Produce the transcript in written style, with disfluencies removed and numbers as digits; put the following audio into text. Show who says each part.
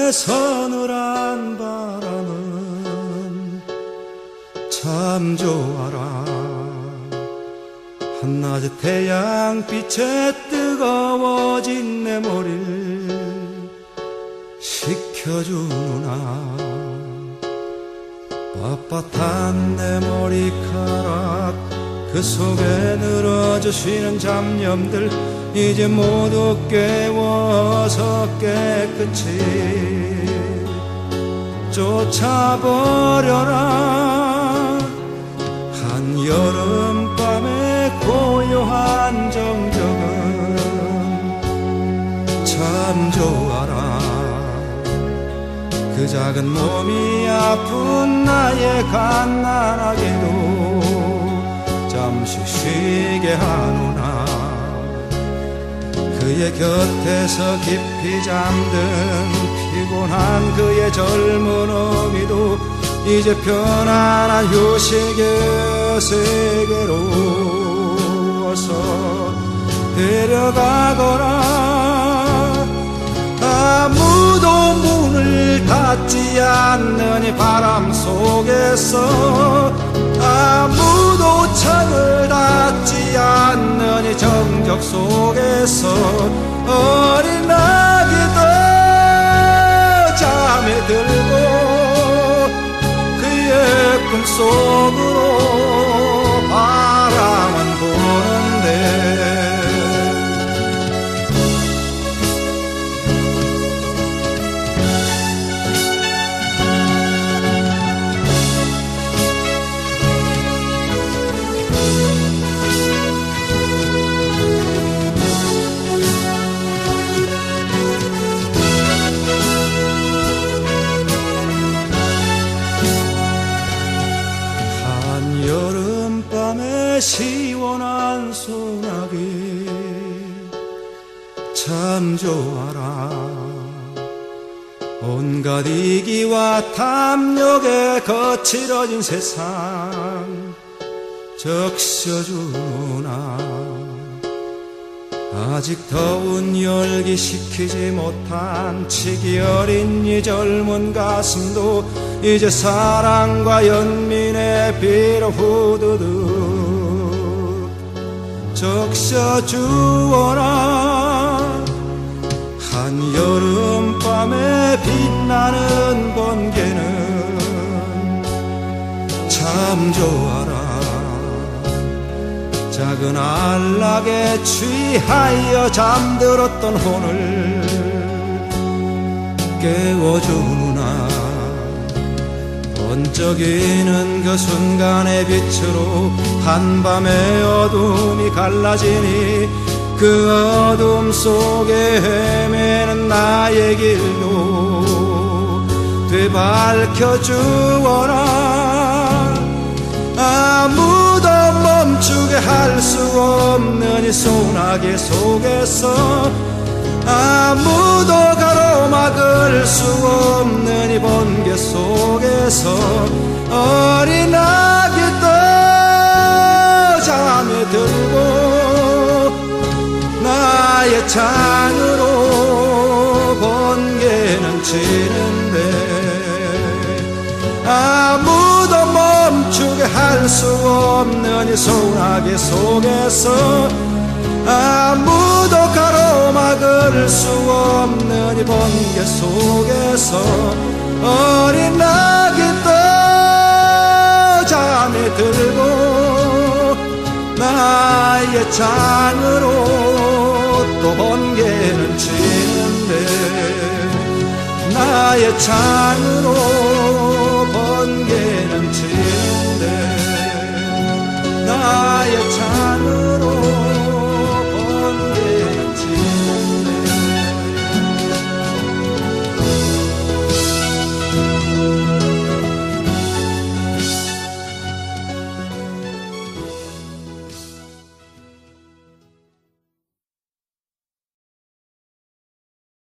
Speaker 1: 서늘한 바람은 참 좋아라. 한낮의 태양빛에 뜨거워진 내 머리를 식혀주누나. 빳빳한 내 머리카락 그 속에 늘어져 쉬는 잡념들 이제 모두 깨워서 깨끗이 쫓아버려라. 한여름밤의 고요한 정적은 참 좋아라. 그 작은 몸이 아픈 나의 갓난아기도 잠시 쉬게 하노나. 그의 곁에서 깊이 잠든 피곤한 그의 젊은 어미도 이제 편안한 휴식의 세계로 어서 데려가거라. 아무도 문을 닫지 않는 이 바람 속에서, 아무도 창을 닫지 않는 이 정적 속에서 어린 아기도 잠에 들고 그의 꿈속으로 바라만 보는데. 여름밤의 시원한 소나기 참 좋아라. 온갖 이기와 탐욕에 거칠어진 세상 적셔주나. 아직 더운 열기 식히지 못한 치기 어린 이 젊은 가슴도 이제 사랑과 연민의 비로 후두둑 적셔주어라. 한여름밤에 빛나는 번개는 참 좋아라. 작은 안락에 취하여 잠들었던 혼을 깨워주나. 번쩍이는 그 순간의 빛으로 한밤의 어둠이 갈라지니 그 어둠 속에 헤매는 나의 길도 되밝혀주어라. 아무도 멈추게 할 수 없는 이 소나기 속에서, 아무도 가로막을 수 없는 이 번개 속에서 어린 아기도 잠에 들고 나의 창으로 번개는 치는데. 아무도 멈추게 할 수 없는 이 소나기 속에서, 아무도 가로막을 수 없는 이 번개 속에서 어린 아기도 잠에 들고 나의 창으로 또 번개는 치는데. 나의 창으로 번개는 치는데. 나의